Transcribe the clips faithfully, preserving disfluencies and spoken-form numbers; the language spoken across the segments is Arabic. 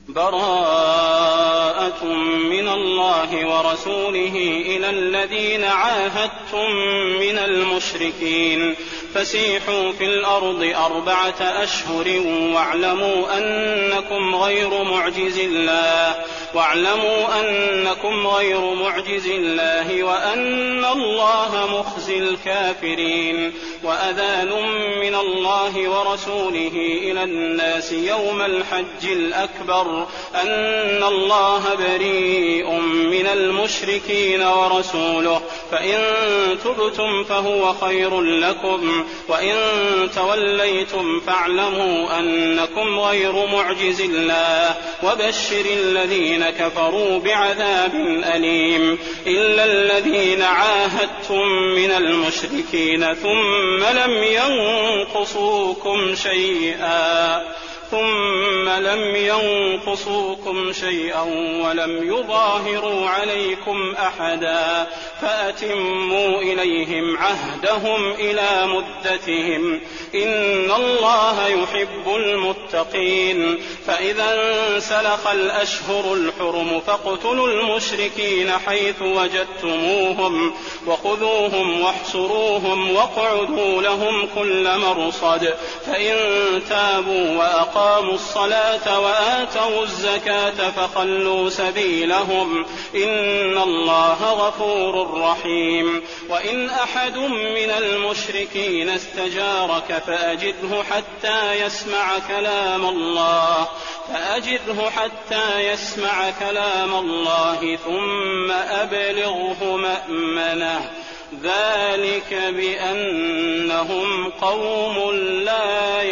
براءة من الله ورسوله إلى الذين عاهدتم من المشركين فسيحوا في الأرض أربعة أشهر واعلموا أنكم غير معجز الله واعلموا أنكم غير معجز الله وأن الله مخزي الكافرين. وأذان من الله ورسوله إلى الناس يوم الحج الأكبر أن الله بريء من المشركين ورسوله فإن تبتم فهو خير لكم وإن توليتم فاعلموا أنكم غير معجز الله وبشر الذين كفروا بعذاب أليم. إلا الذين عاهدتم من المشركين ثم لم ينقصوكم شيئا ثم لم ينقصوكم شيئا ولم يظاهروا عليكم أحدا فأتموا إليهم عهدهم إلى مدتهم إن الله يحب المتقين. فإذا انسلخ الأشهر الحرم فاقتلوا المشركين حيث وجدتموهم وخذوهم واحصروهم واقعدوا لهم كل مرصد فإن تابوا وأقاموا الصلاة وآتوا الزكاة فخلوا سبيلهم إن الله غفور رحيم. وإن أحد من المشركين استجارك فأجره حتى يسمع كلام الله فأجره حتى يسمع كلام الله ثم أبلغه مأمنه ذلك بأنهم قوم لا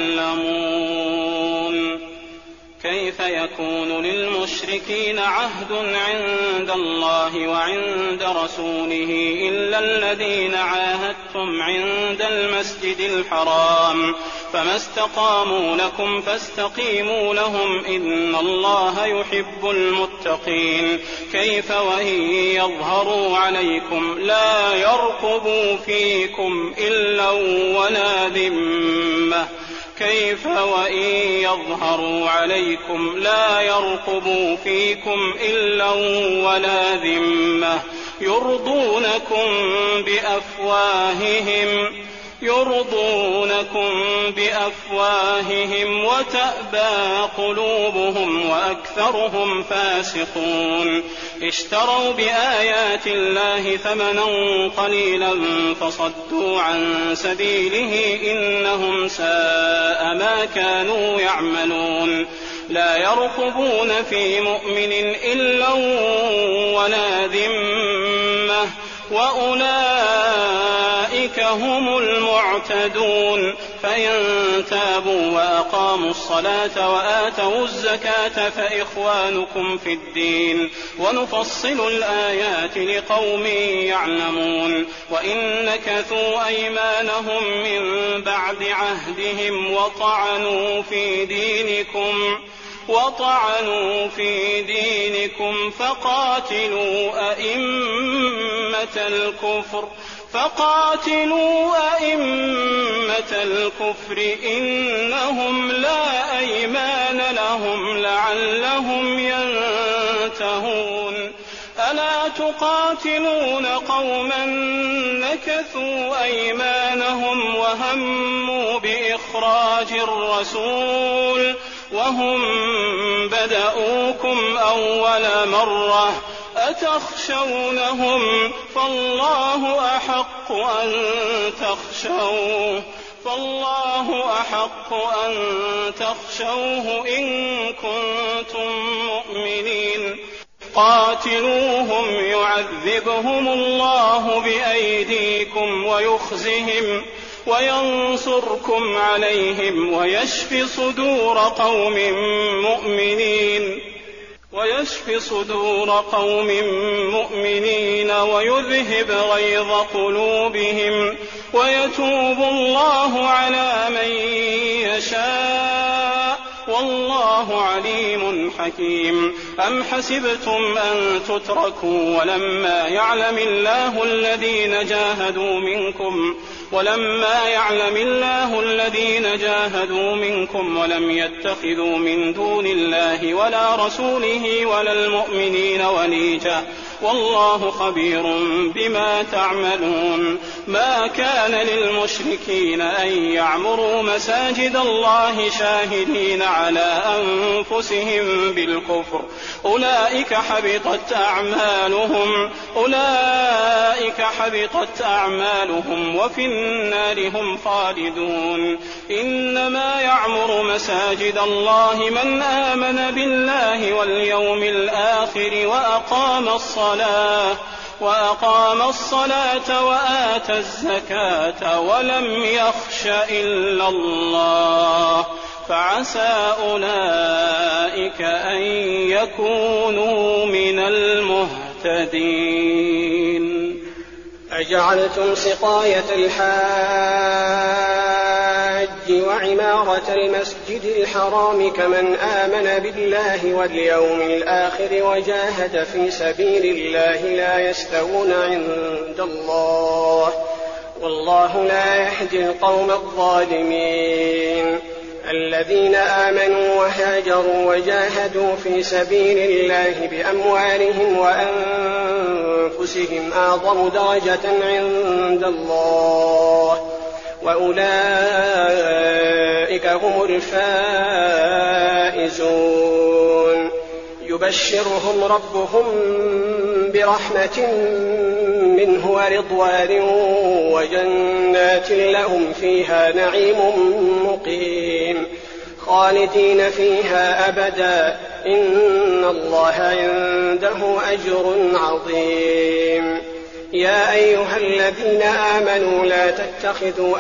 يعلمون. كيف يكون للمشركين عهد عند الله وعند رسوله إلا الذين عاهدتم عند المسجد الحرام فما استقاموا لكم فاستقيموا لهم إن الله يحب المتقين. كيف وإن يظهروا عليكم لا يرقبوا فيكم إلا ولا ذمة كيف وإن يظهروا عليكم لا يرقبوا فيكم إلا ولا ذمة يرضونكم بأفواههم يرضونكم بأفواههم وتأبى قلوبهم وأكثرهم فاسقون. اشتروا بآيات الله ثمنا قليلا فصدوا عن سبيله إنهم ساء ما كانوا يعملون. لا يرقبون في مؤمن إلا ولا ذمة وأولئك هم المعتدون. فإن تابوا وأقاموا الصلاة وآتوا الزكاة فإخوانكم في الدين ونفصل الآيات لقوم يعلمون. وإن نكثوا أيمانهم من بعد عهدهم وطعنوا في دينكم وطعنوا في دينكم فقاتلوا أئمة الكفر فقاتلوا أئمة الكفر إنهم لا أيمان لهم لعلهم ينتهون. ألا تقاتلون قوما نكثوا أيمانهم وهموا بإخراج الرسول وهم بدأوكم أول مرة أتخشونهم فالله أحق أن تخشوه فالله أحق أن تخشوه إن كنتم مؤمنين. قاتلوهم يعذبهم الله بأيديكم ويخزهم وينصركم عليهم ويشف صدور قوم مؤمنين ويشف صدور قوم مؤمنين ويذهب غيظ قلوبهم ويتوب الله على من يشاء والله عليم حكيم. أم حسبتم أن تتركوا ولما يعلم الله الذين جاهدوا منكم ولما يعلم الله الذين جاهدوا منكم ولم يتخذوا من دون الله ولا رسوله ولا المؤمنين وليجا والله خبير بما تعملون. ما كان للمشركين أن يعمروا مساجد الله شاهدين على أنفسهم بالكفر أولئك حبطت أعمالهم أولئك حبطت أعمالهم وفي النار هم خالدون. إنما يعمر مساجد الله من آمن بالله واليوم الآخر وأقام الصلاة وأقام الصلاة وآتى الزكاة ولم يخش إلا الله فعسى أولئك أن يكونوا من المهتدين. أجعلتم سقاية الحاج وعمارة المسجد الحرام كمن آمن بالله واليوم الآخر وجاهد في سبيل الله لا يستوون عند الله والله لا يهدي القوم الظالمين. الذين آمنوا وهاجروا وجاهدوا في سبيل الله بأموالهم وأنفسهم أعظم درجة عند الله وأولئك هم الفائزون. يبشرهم ربهم برحمة منه ورضوان وجنات لهم فيها نعيم مقيم خالدين فيها أبدا إن الله عنده أجر عظيم. يا أيها الذين آمنوا لا تتخذوا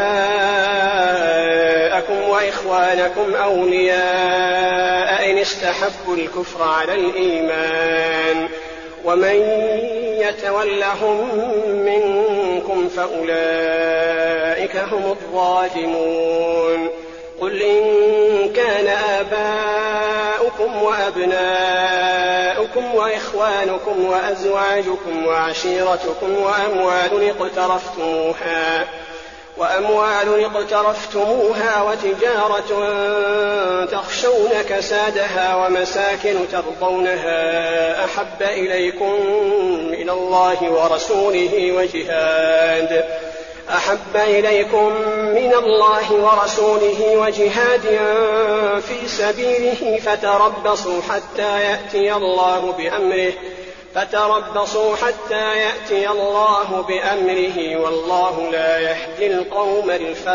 آباءكم وإخوانكم أولياء إن استحبوا الكفر على الإيمان ومن يتولهم منكم فأولئك هم الظالمون. قل إن كان آباؤكم وأبناؤكم وإخوانكم وأزواجكم وعشيرتكم وأموال اقترفتموها وأموال اقترفتموها وتجارة تخشون كسادها ومساكن ترضونها أحب إليكم من الله ورسوله وجهاد أحب إليكم من الله ورسوله وجهاد في سبيله فتربصوا حتى يأتي الله بأمره فتربصوا حتى يأتي الله بأمره والله لا يهدي القوم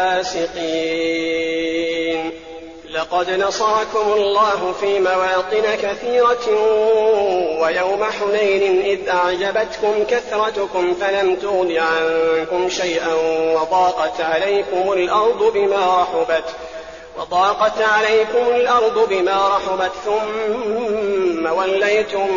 الفاسقين. لقد نصركم الله في مواطن كثيرة ويوم حنين إذ أعجبتكم كثرتكم فلم تغن عنكم شيئا وضاقت عليكم الأرض بما رحبت وضاقت عليكم الأرض بما رحبت ثم وليتم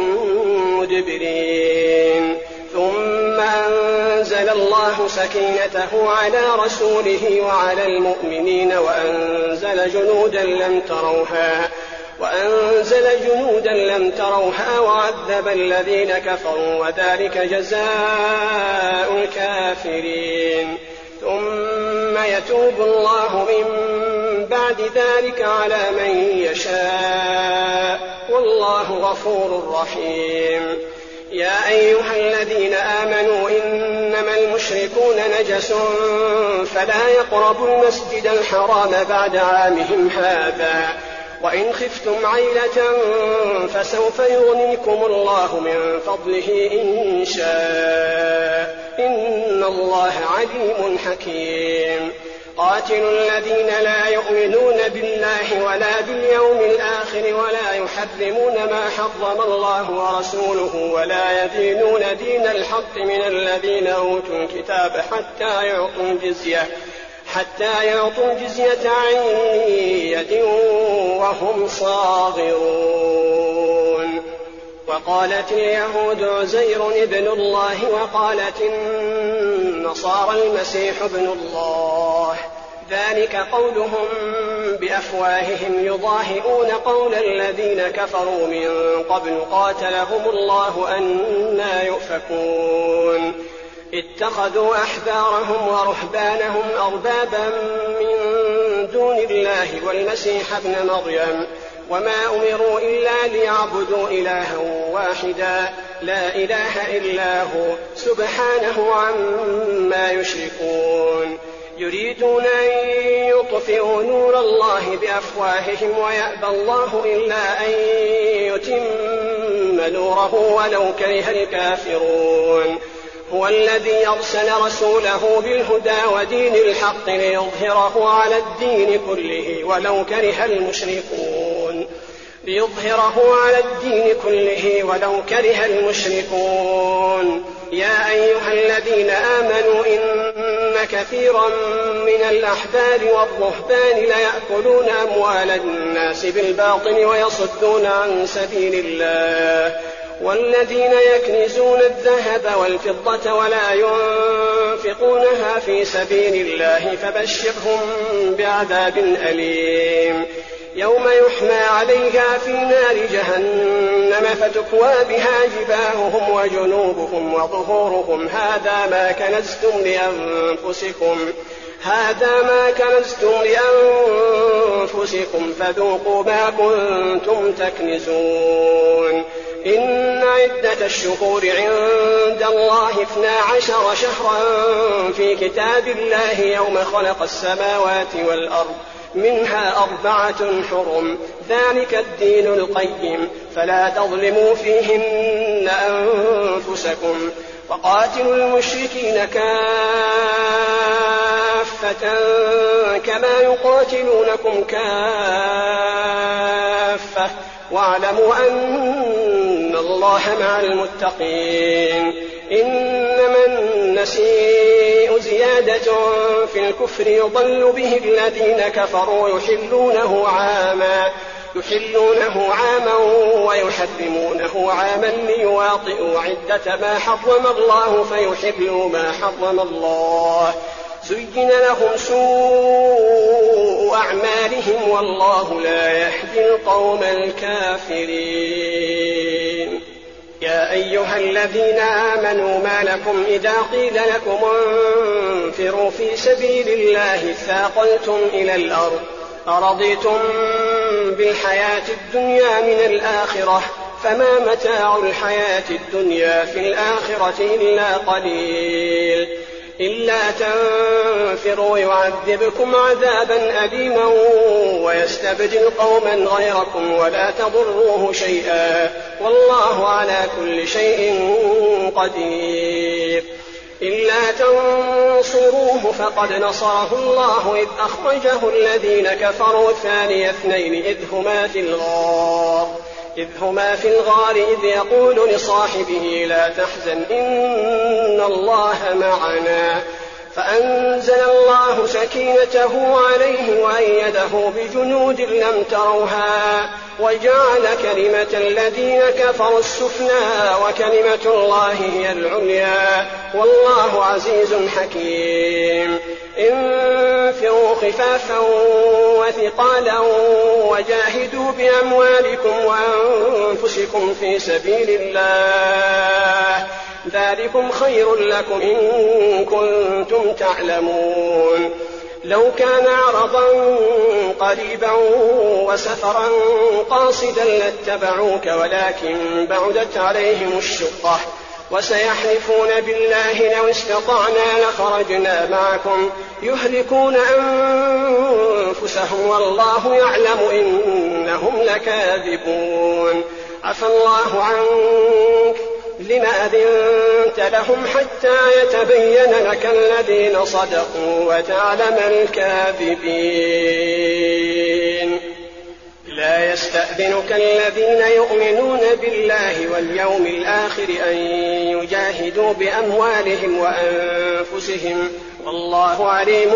مدبرين ثم أنزل الله سكينته على رسوله وعلى المؤمنين وأنزل جنودا لم تروها وأنزل جنودا لم تروها وعذب الذين كفروا وذلك جزاء الكافرين. ثم يتوب الله من بعد ذلك على من يشاء والله غفور رحيم. يا أيها الذين آمنوا إنما المشركون نجس فلا يقربوا المسجد الحرام بعد عامهم هذا وإن خفتم عيلة فسوف يغنيكم الله من فضله إن شاء إن الله عليم حكيم. قاتلوا الذين لا يؤمنون بالله ولا باليوم الآخر ولا يحرمون ما حرم الله ورسوله ولا يدينون دين الحق من الذين أوتوا الكتاب حتى يعطوا الجزية حتى يعطوا الجزية عن يد وهم صاغرون. وقالت اليهود عزير ابن الله وقالت النصارى المسيح ابن الله ذلك قولهم بأفواههم يضاهئون قول الذين كفروا من قبل قاتلهم الله أنى يؤفكون. اتخذوا أحبارهم ورهبانهم أربابا من دون الله والمسيح ابن مريم وما أمروا إلا ليعبدوا إلها واحدا لا إله إلا هو سبحانه عما يشركون يريدون أن يطفئوا نور الله بأفواههم ويأبى الله إلا أن يتم نوره ولو كره الكافرون هو الذي أرسل رسوله بالهدى ودين الحق ليظهره على الدين كله ولو كره المشركون ليظهره على الدين كله ولو كره المشركون يا أيها الذين آمنوا إن كثيرا من الأحبار والرهبان ليأكلون أموال الناس بالباطل ويصدون عن سبيل الله والذين يكنزون الذهب والفضة ولا ينفقونها في سبيل الله فبشرهم بعذاب أليم يوم يحمى عليها في نار جهنم فتكوى بها جباههم وجنوبهم وظهورهم هذا ما كنزتم لأنفسكم هذا ما كنزتم لأنفسكم فذوقوا ما كنتم تكنزون إن عدة الشهور عند الله اثنا عشر شهرا في كتاب الله يوم خلق السماوات والأرض منها أربعة حرم ذلك الدين القيم فلا تظلموا فيهن أنفسكم وقاتلوا المشركين كافة كما يقاتلونكم كافة واعلموا أن الله مع المتقين إنما النسيء زيادة في الكفر يضل به الذين كفروا يحلونه عاما يحلونه عاما ويحرمونه عاما ليواطئوا عدة ما حرم الله فيحلوا ما حرم الله زين لهم سوء أعمالهم والله لا يهدي القوم الكافرين يا أيها الذين آمنوا ما لكم إذا قيل لكم انفروا في سبيل الله ثاقلتم إلى الأرض أرضيتم بالحياة الدنيا من الآخرة فما متاع الحياة الدنيا في الآخرة إلا قليل إلا تنفروا يعذبكم عذابا أليما ويستبدل قوما غيركم ولا تضروه شيئا والله على كل شيء قدير إلا تنصروه فقد نصره الله إذ أخرجه الذين كفروا ثاني اثنين إذ هما في الغار إذ هما في الغار إذ يقول لصاحبه لا تحزن إن الله معنا فأنزل الله سكينته عليه وأيده بجنود لم تروها وجعل كلمة الذين كفروا السفلى وكلمة الله هي العليا والله عزيز حكيم انفروا خفافا وثقالا وجاهدوا بأموالكم وأنفسكم في سبيل الله ذلكم خير لكم إن كنتم تعلمون لو كان عرضا قريبا وسفرا قاصدا لاتبعوك ولكن بعدت عليهم الشقة وسيحلفون بالله لو استطعنا لخرجنا معكم يهلكون أنفسهم والله يعلم إنهم لكاذبون عفى الله عنك لم أذنت لهم حتى يتبين لك الذين صدقوا وتعلم الكاذبين لا يستأذنك الذين يؤمنون بالله واليوم الآخر أن يجاهدوا بأموالهم وأنفسهم والله عليم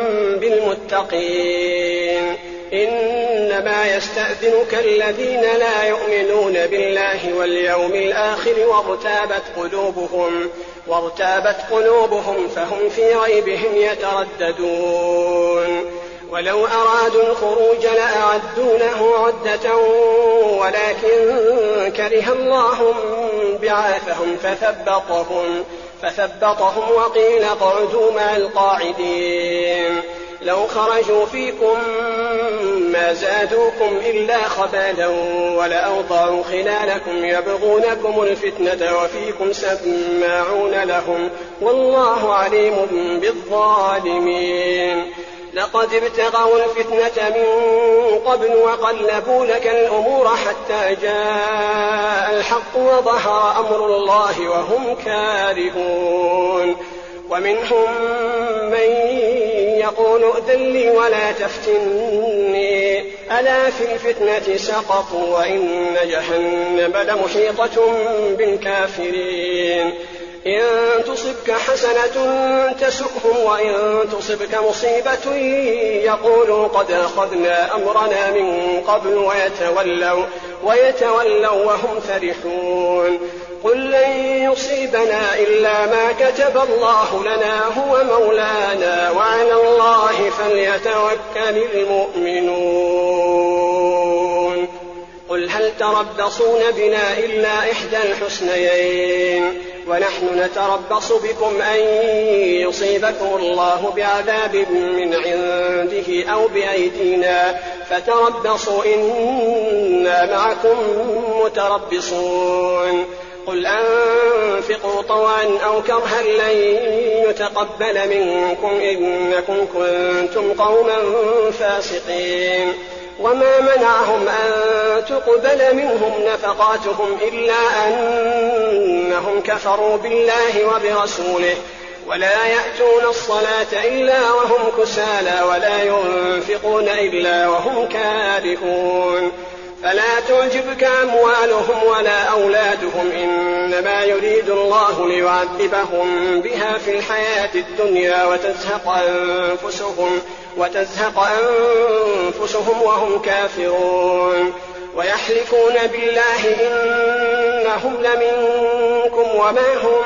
بالمتقين إنما يستأذنك الذين لا يؤمنون بالله واليوم الآخر وارتابت قلوبهم وارتابت قلوبهم فهم في ريبهم يترددون ولو أرادوا الخروج لأعدوا له عدة ولكن كره الله بعاثهم فثبطهم فثبطهم وقيل اقعدوا مع القاعدين. لو خرجوا فيكم ما زادوكم إلا خبالا ولأوضعوا خلالكم يبغونكم الفتنة وفيكم سماعون لهم والله عليم بالظالمين. لقد ابتغوا الفتنة من قبل وقلبوا لك الأمور حتى جاء الحق وظهر أمر الله وهم كارهون. ومنهم من يقول ائذن لي ولا تفتني ألا في الفتنة سقطوا وإن جهنم لمحيطة بالكافرين. إن تصبك حسنة تسؤهم وإن تصبك مصيبة يقولوا قد أخذنا أمرنا من قبل ويتولوا, ويتولوا وهم فرحون. قل لن يصيبنا إلا ما كتب الله لنا هو مولانا وعلى الله فليتوكل المؤمنون. قل هل تربصون بنا إلا إحدى الحسنيين ونحن نتربص بكم أن يصيبكم الله بعذاب من عنده أو بأيدينا فتربصوا إنا معكم متربصون. قل أنفقوا طوعا أو كرها لن يتقبل منكم إنكم كنتم قوما فاسقين. وما منعهم أن تقبل منهم نفقاتهم إلا أنهم كفروا بالله وبرسوله ولا يأتون الصلاة إلا وهم كسالى ولا ينفقون إلا وهم كارهون. فلا تعجبك أموالهم ولا أولادهم إنما يريد الله ليعذبهم بها في الحياة الدنيا وتزهق أنفسهم, وتزهق أنفسهم وهم كافرون. ويحلفون بالله إنهم لمنكم وما هم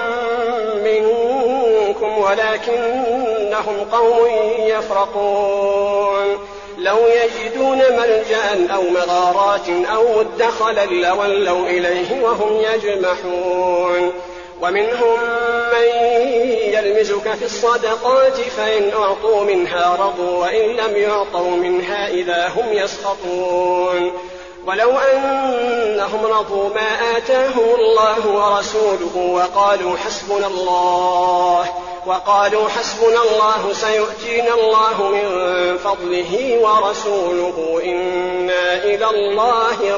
منكم ولكنهم قوم يفرقون. لو يجدون ملجأ أو مغارات أو مدخلا لولوا إليه وهم يجمحون. ومنهم من يلمزك في الصدقات فإن أعطوا منها رضوا وإن لم يعطوا منها إذا هم يسخطون. ولو أنهم رضوا ما آتاهم الله ورسوله وقالوا حسبنا الله وقالوا حسبنا الله سيؤتينا الله من فضله ورسوله إنا إلى الله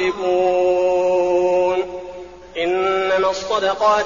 راغبون. إنما الصدقات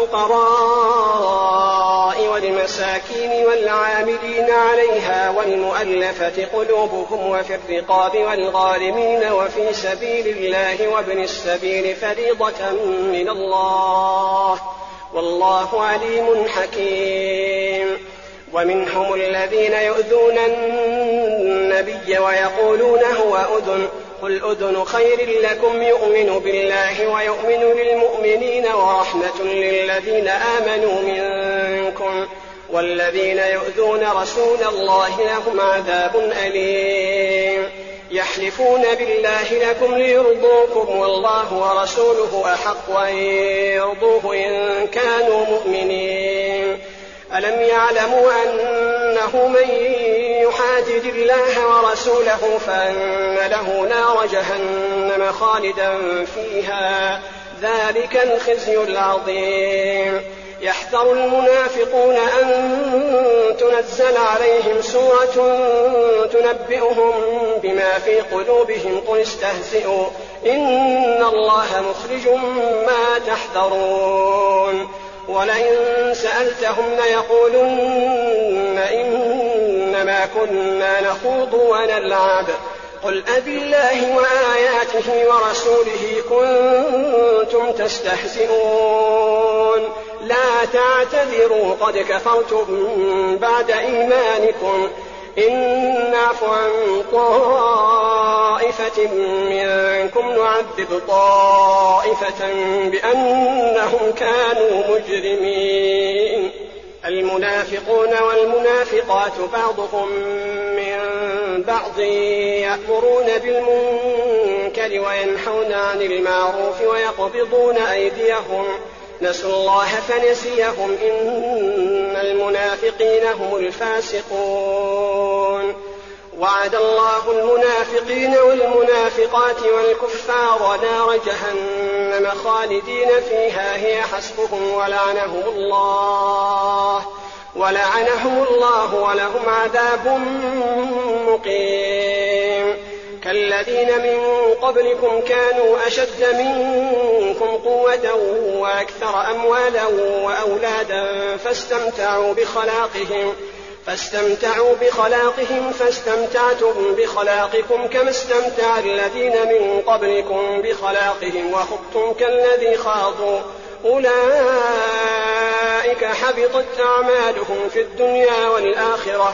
للفقراء والمساكين والعاملين عليها والمؤلفة قلوبهم وفي الرقاب والغارمين وفي سبيل الله وابن السبيل فريضة من الله والله عليم حكيم. ومنهم الذين يؤذون النبي ويقولون هو أذن قل أذن خير لكم يؤمن بالله ويؤمن للمؤمنين ورحمة للذين آمنوا منكم والذين يؤذون رسول الله لهم عذاب أليم. يحلفون بالله لكم ليرضوكم والله ورسوله أحق أن يرضوه إن كانوا مؤمنين. ألم يعلموا أنه من يحادد الله ورسوله فأن له نار جهنم خالدا فيها ذلك الخزي العظيم. يحذر المنافقون أن تنزل عليهم سورة تنبئهم بما في قلوبهم قل استهزئوا إن الله مخرج ما تحذرون. ولئن سألتهم ليقولن إنما كنا نخوض ونلعب قل أبالله وآياته ورسوله كنتم تستهزئون لا تعتذروا قد كفرتم بعد إيمانكم إن نعف عن طائفة منكم نعذب طائفة بأنهم كانوا مجرمين. المنافقون والمنافقات بعضهم من بعض يأمرون بالمنكر وينحون عن المعروف ويقبضون أيديهم نسوا الله فنسيهم إن المنافقين هم الفاسقون. وعد الله المنافقين والمنافقات والكفار نار جهنم خالدين فيها هي حسبهم ولعنهم الله ولعنهم الله ولهم عذاب مقيم. كالذين من قبلكم كانوا أشد منكم قوة وأكثر أموالا وأولادا فاستمتعوا بخلاقهم فاستمتعوا بخلاقهم فاستمتعتم بخلاقكم كما استمتع الذين من قبلكم بخلاقهم وخضتم كالذي خاضوا أولئك حبطت أعمالهم في الدنيا والآخرة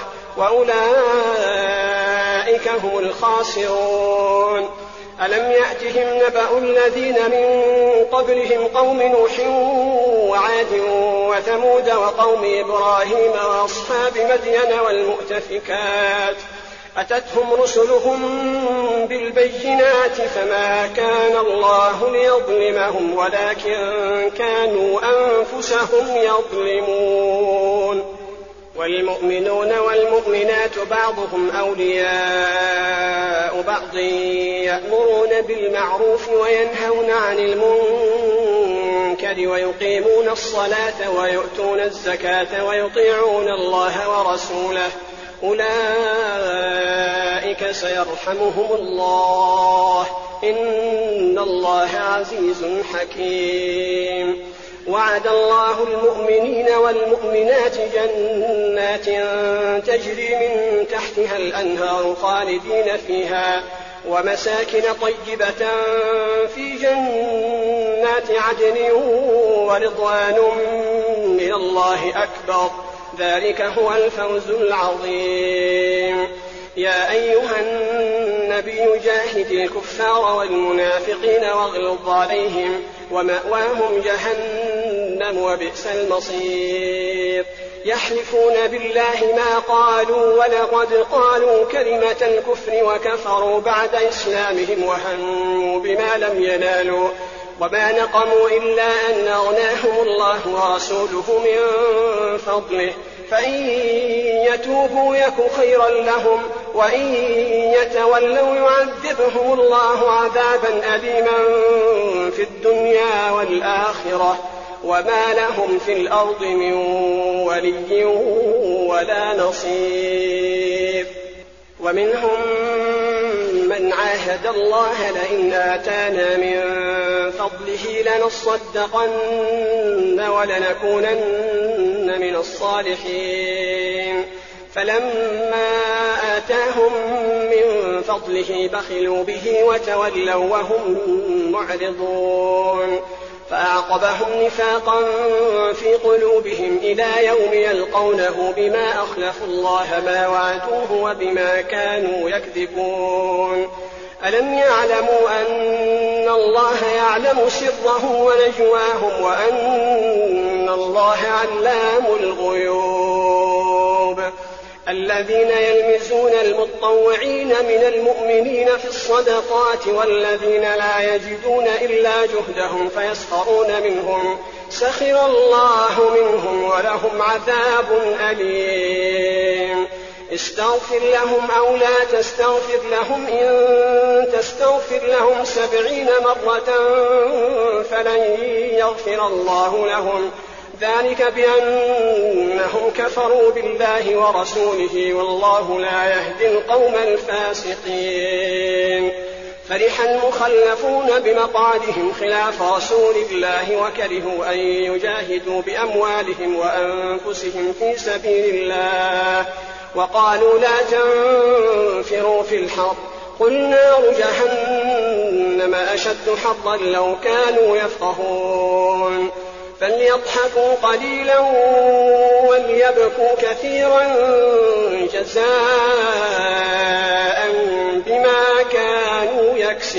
وأولئك هم الخاسرون. ألم يأتهم نبأ الذين من قبلهم قوم نوح وعاد وثمود وقوم إبراهيم وأصحاب مدين والمؤتفكات أتتهم رسلهم بالبينات فما كان الله ليظلمهم ولكن كانوا أنفسهم يظلمون. والمؤمنون والمؤمنات بعضهم أولياء بعض يأمرون بالمعروف وينهون عن المنكر ويقيمون الصلاة ويؤتون الزكاة ويطيعون الله ورسوله أولئك سيرحمهم الله إن الله عزيز حكيم. وعد الله المؤمنين والمؤمنات جنات تجري من تحتها الأنهار خالدين فيها ومساكن طيبة في جنات عدن ورضوان من الله أكبر ذلك هو الفوز العظيم. يا أيها النبي جاهد الكفار والمنافقين واغلظ عليهم ومأواهم جهنم وبئس المصير. يحلفون بالله ما قالوا ولقد قالوا كلمة الكفر وكفروا بعد إسلامهم وهموا بما لم ينالوا وما نقموا إلا أن أغناهم الله ورسوله من فضله فإن يتوبوا يك خيرا لهم وإن يتولوا يعذبهم الله عذابا أليما في الدنيا والآخرة وما لهم في الأرض من ولي ولا نصير. ومنهم من عاهد الله لئن آتانا من فضله لنصدقن ولنكونن من الصالحين فلما آتاهم من فضله بخلوا به وتولوا وهم معرضون فأعقبهم نفاقا في قلوبهم إلى يوم يلقونه بما أخلفوا الله ما وعدوه وبما كانوا يكذبون. ألم يعلموا أن الله يعلم سرهم ونجواهم وأن الله علام الغيوب. الذين يلمزون المطوعين من المؤمنين في الصدقات والذين لا يجدون إلا جهدهم فيسخرون منهم سخر الله منهم ولهم عذاب أليم. استغفر لهم أو لا تستغفر لهم إن تستغفر لهم سبعين مرة فلن يغفر الله لهم ذلك بأنهم كفروا بالله ورسوله والله لا يهدي القوم الفاسقين. فرح المخلفون بمقعدهم خلاف رسول الله وكرهوا أن يجاهدوا بأموالهم وأنفسهم في سبيل الله وقالوا لا تنفروا في الحر قل نار جهنم أشد حرا لو كانوا يفقهون. فليضحكوا قليلا وليبكوا كثيرا جزاء بما كانوا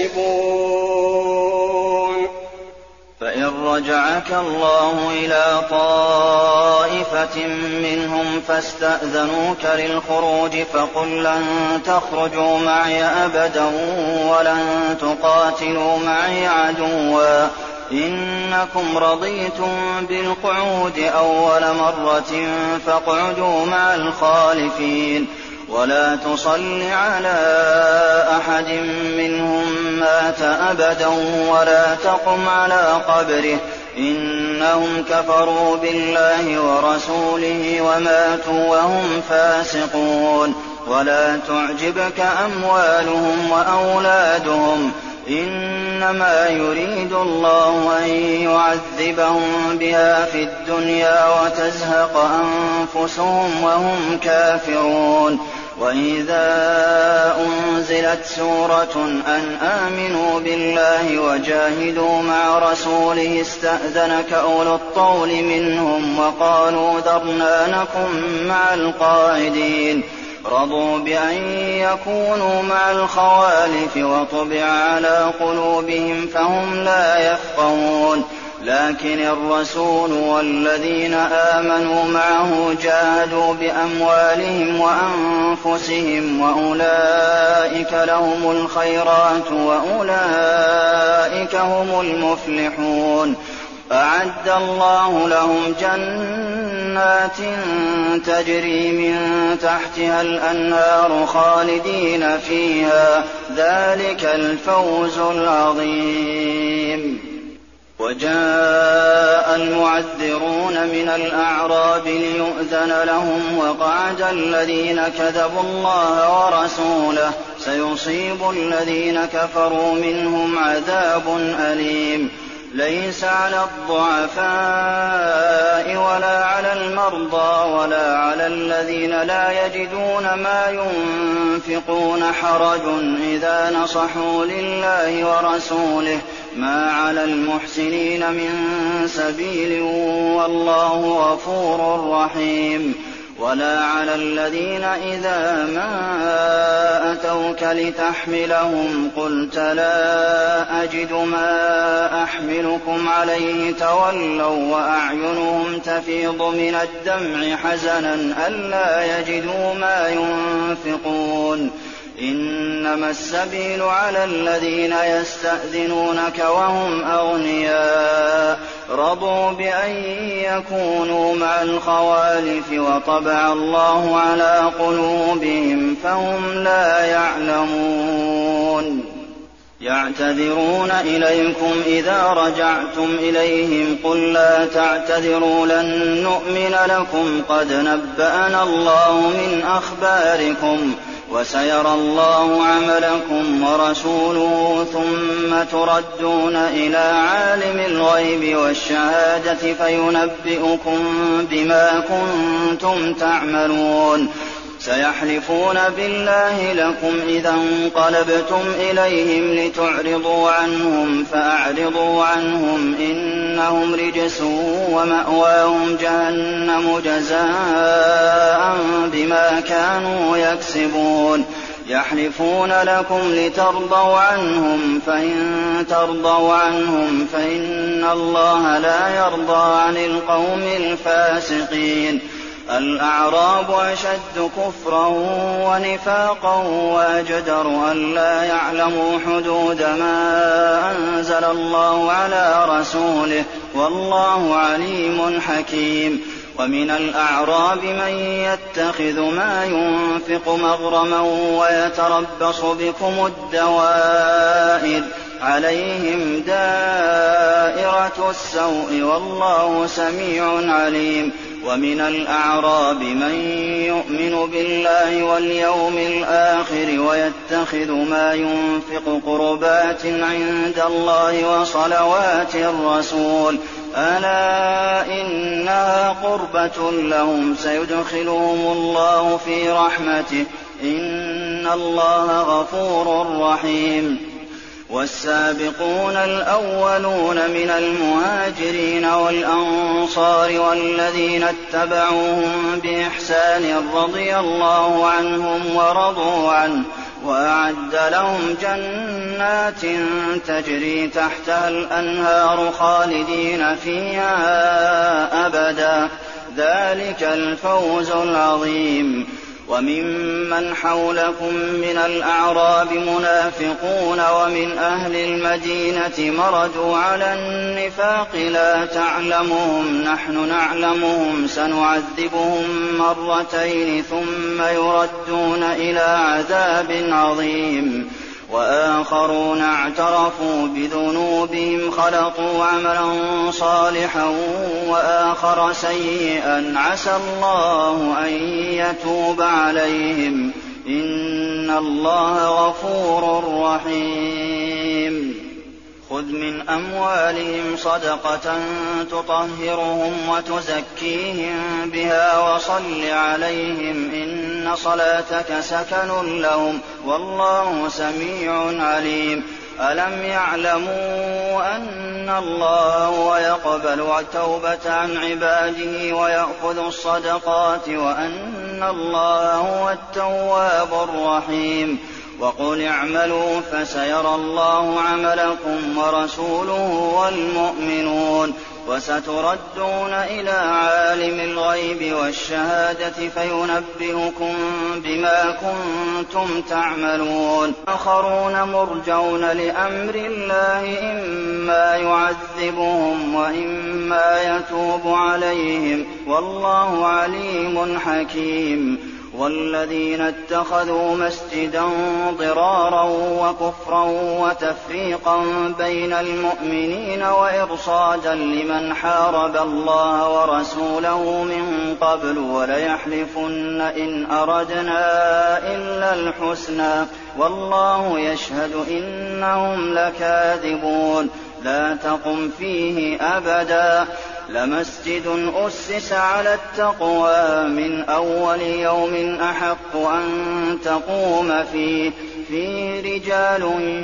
يكسبون. فإن رجعك الله إلى طائفة منهم فاستأذنوك للخروج فقل لن تخرجوا معي أبدا ولن تقاتلوا معي عدوا إنكم رضيتم بالقعود أول مرة فاقعدوا مع الخالفين ولا تصل على أحد منهم مات أبدا ولا تقم على قبره إنهم كفروا بالله ورسوله وماتوا وهم فاسقون ولا تعجبك أموالهم وأولادهم إنما يريد الله أن يعذبهم بها في الدنيا وتزهق أنفسهم وهم كافرون وإذا أنزلت سورة أن آمنوا بالله وجاهدوا مع رسوله استأذنك أولو الطول منهم وقالوا ذرنا نكن مع القاعدين رضوا بأن يكونوا مع الخوالف وطبع على قلوبهم فهم لا يفقهون لكن الرسول والذين آمنوا معه جاهدوا بأموالهم وأنفسهم وأولئك لهم الخيرات وأولئك هم المفلحون أعد الله لهم جنات تجري من تحتها الأنهار خالدين فيها ذلك الفوز العظيم وجاء المعذرون من الأعراب ليؤذن لهم وقعد الذين كذبوا الله ورسوله سيصيب الذين كفروا منهم عذاب أليم ليس على الضعفاء ولا على المرضى ولا على الذين لا يجدون ما ينفقون حرج إذا نصحوا لله ورسوله ما على المحسنين من سبيل والله غفور رحيم ولا على الذين إذا ما أتوك لتحملهم قلت لا أجد ما أحملكم عليه تولوا وأعينهم تفيض من الدمع حزنا ألا يجدوا ما ينفقون إنما السبيل على الذين يستأذنونك وهم أغنياء رضوا بأن يكونوا مع الخوالف وطبع الله على قلوبهم فهم لا يعلمون يعتذرون إليكم إذا رجعتم إليهم قل لا تعتذروا لن نؤمن لكم قد نبأنا الله من أخباركم وسيرى الله عملكم ورسوله ثم تردون إلى عالم الغيب والشهادة فينبئكم بما كنتم تعملون سيحلفون بالله لكم إذا انقلبتم إليهم لتعرضوا عنهم فأعرضوا عنهم إنهم رجس ومأواهم جهنم جزاء بما كانوا يكسبون يحلفون لكم لترضوا عنهم فإن ترضوا عنهم فإن الله لا يرضى عن القوم الفاسقين الأعراب أشد كفرا ونفاقا وأجدر أن لا يعلموا حدود ما أنزل الله على رسوله والله عليم حكيم ومن الأعراب من يتخذ ما ينفق مغرما ويتربص بكم الدوائر عليهم دائرة السوء والله سميع عليم ومن الأعراب من يؤمن بالله واليوم الآخر ويتخذ ما ينفق قربات عند الله وصلوات الرسول ألا إنها قربة لهم سيدخلهم الله في رحمته إن الله غفور رحيم والسابقون الأولون من المهاجرين والأنصار والذين اتبعوهم بإحسان رضي الله عنهم ورضوا عنه وأعد لهم جنات تجري تحتها الأنهار خالدين فيها أبدا ذلك الفوز العظيم وممن حولكم من الأعراب منافقون ومن أهل المدينة مردوا على النفاق لا تعلمهم نحن نعلمهم سنعذبهم مرتين ثم يردون إلى عذاب عظيم وآخرون اعترفوا بذنوبهم خلطوا عملا صالحا وآخر سيئا عسى الله أن يتوب عليهم إن الله غفور رحيم خذ من أموالهم صدقة تطهرهم وتزكيهم بها وصل عليهم إن صلاتك سكن لهم والله سميع عليم ألم يعلموا أن الله هو يقبل التوبة عن عباده ويأخذ الصدقات وأن الله هو التواب الرحيم وقل اعملوا فسيرى الله عملكم ورسوله والمؤمنون وستردون إلى عالم الغيب والشهادة فينبئكم بما كنتم تعملون آخرون مرجون لأمر الله إما يعذبهم وإما يتوب عليهم والله عليم حكيم والذين اتخذوا مسجدا ضرارا وكفرا وتفريقا بين المؤمنين وإرصادا لمن حارب الله ورسوله من قبل وليحلفن إن أردنا إلا الحسنى والله يشهد إنهم لكاذبون لا تقم فيه أبدا لمسجد أسس على التقوى من أول يوم أحق أن تقوم فيه فيه رجال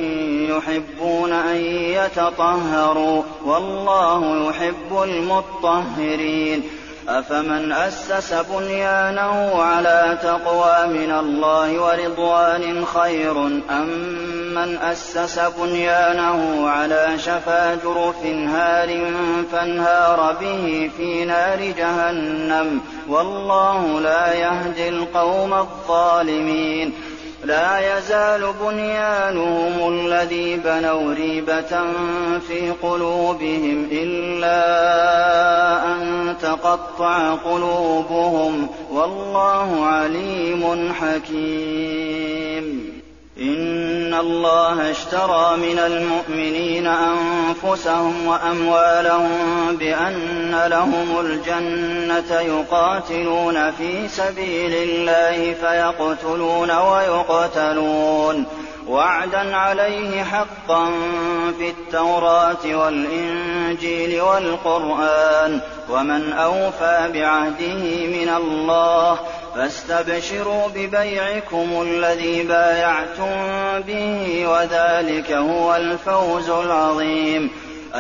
يحبون أن يتطهروا والله يحب المطهرين أفمن أسس بنيانه على تقوى من الله ورضوان خير أم من أسس بنيانه على شفا جرف هار فانهار به في نار جهنم والله لا يهدي القوم الظالمين لا يزال بنيانهم الذي بنوا ريبة في قلوبهم إلا أن تقطع قلوبهم والله عليم حكيم إن الله اشترى من المؤمنين أنفسهم وأموالهم بأن لهم الجنة يقاتلون في سبيل الله فيقتلون ويقتلون وعدا عليه حقا في التوراة والإنجيل والقرآن ومن أوفى بعهده من الله فاستبشروا ببيعكم الذي بايعتم به وذلك هو الفوز العظيم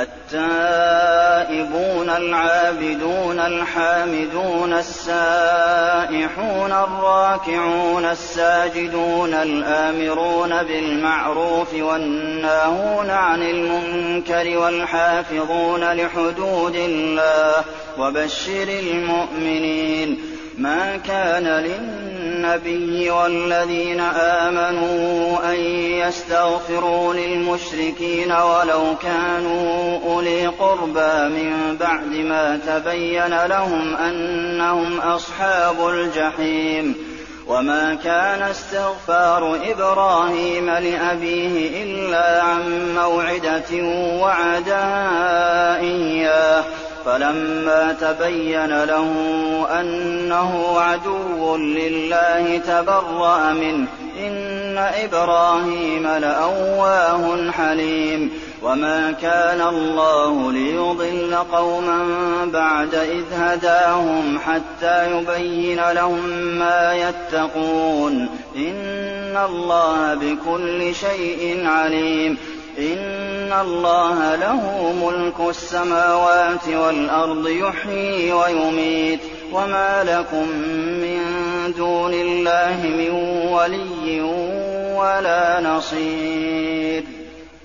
التائبون العابدون الحامدون السائحون الراكعون الساجدون الآمرون بالمعروف والناهون عن المنكر والحافظون لحدود الله وبشر المؤمنين ما كان للنبي والذين آمنوا أن يستغفروا للمشركين ولو كانوا أولي قربى من بعد ما تبين لهم أنهم أصحاب الجحيم وما كان استغفار إبراهيم لأبيه إلا عن موعدة وعدها إياه فلما تبين له أنه عدو لله تبرأ منه إن إبراهيم لأواه حليم وما كان الله ليضل قوما بعد إذ هداهم حتى يبين لهم ما يتقون إن الله بكل شيء عليم إن الله له ملك السماوات والأرض يحيي ويميت وما لكم من دون الله من ولي ولا نصير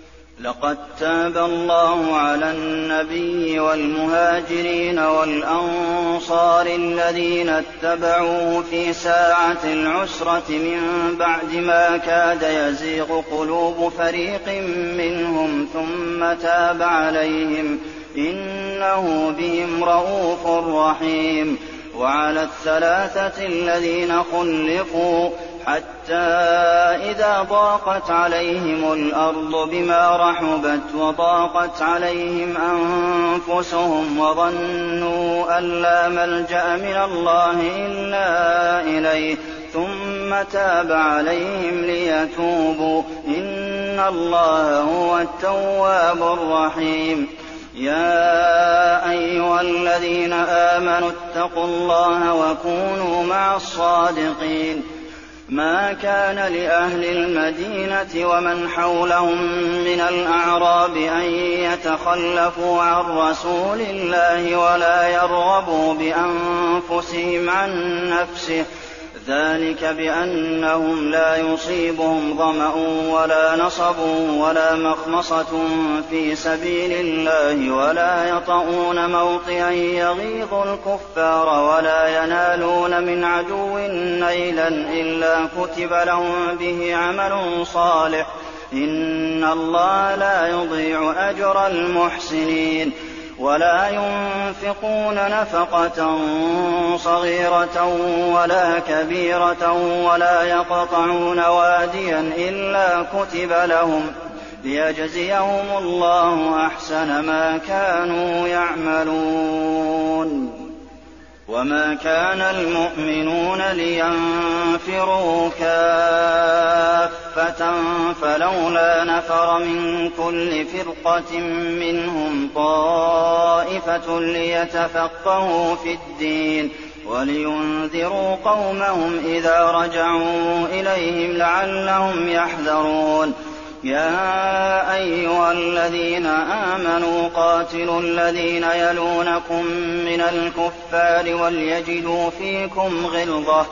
لقد تاب الله على النبي والمهاجرين والأنصار الذين اتبعوه في ساعة العسرة من بعد ما كاد يزيغ قلوب فريق منهم ثم تاب عليهم إنه بهم رءوف رحيم. وعلى الثلاثة الذين خلفوا حتى إذا ضاقت عليهم الأرض بما رحبت وضاقت عليهم أنفسهم وظنوا أن لا ملجأ من الله إلا إليه ثم تاب عليهم ليتوبوا إن الله هو التواب الرحيم. يا أيها الذين آمنوا اتقوا الله وكونوا مع الصادقين. ما كان لأهل المدينة ومن حولهم من الأعراب أن يتخلفوا عن رسول الله ولا يرغبوا بأنفسهم عن نفسه ذلك بأنهم لا يصيبهم ظمأ ولا نصب ولا مخمصة في سبيل الله ولا يطؤون موطئا يغيظ الكفار ولا ينالون من عدو نيلا إلا كتب لهم به عمل صالح إن الله لا يضيع أجر المحسنين. ولا ينفقون نفقة صغيرة ولا كبيرة ولا يقطعون واديا إلا كتب لهم ليجزيهم الله أحسن ما كانوا يعملون. وما كان المؤمنون لينفروا كافة فلولا نفر من كل فرقة منهم طائفة ليتفقهوا في الدين ولينذروا قومهم إذا رجعوا إليهم لعلهم يحذرون. يا أيها الذين آمنوا قاتلوا الذين يلونكم من الكفار وليجدوا فيكم غلظة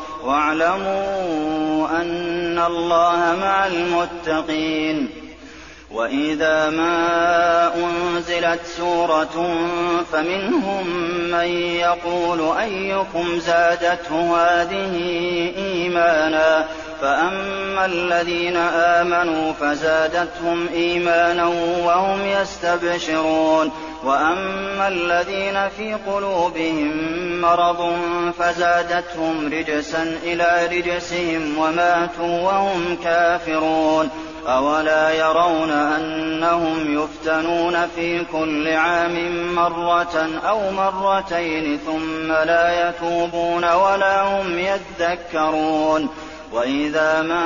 واعلموا أن الله مع المتقين. وإذا ما أنزلت سورة فمنهم من يقول أيكم زادته هذه إيمانا فأما الذين آمنوا فزادتهم إيمانا وهم يستبشرون وأما الذين في قلوبهم مرض فزادتهم رجسا إلى رجسهم وماتوا وهم كافرون. أولا يرون أنهم يفتنون في كل عام مرة أو مرتين ثم لا يتوبون ولا هم يذكرون. وإذا ما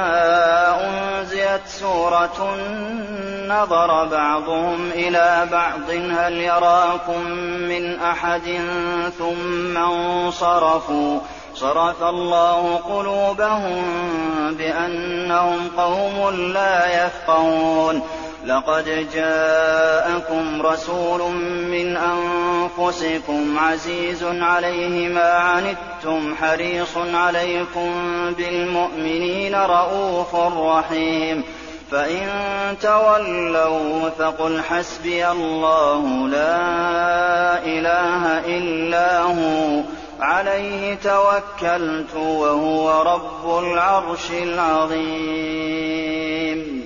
أنزلت سورة نظر بعضهم إلى بعض هل يراكم من أحد ثم انصرفوا صرف الله قلوبهم بأنهم قوم لا يفقهون. لقد جاءكم رسول من أنفسكم عزيز عليه ما عنتم حريص عليكم بالمؤمنين رءوف رحيم. فإن تولوا فقل حسبي الله لا إله إلا هو عليه توكلت وهو رب العرش العظيم.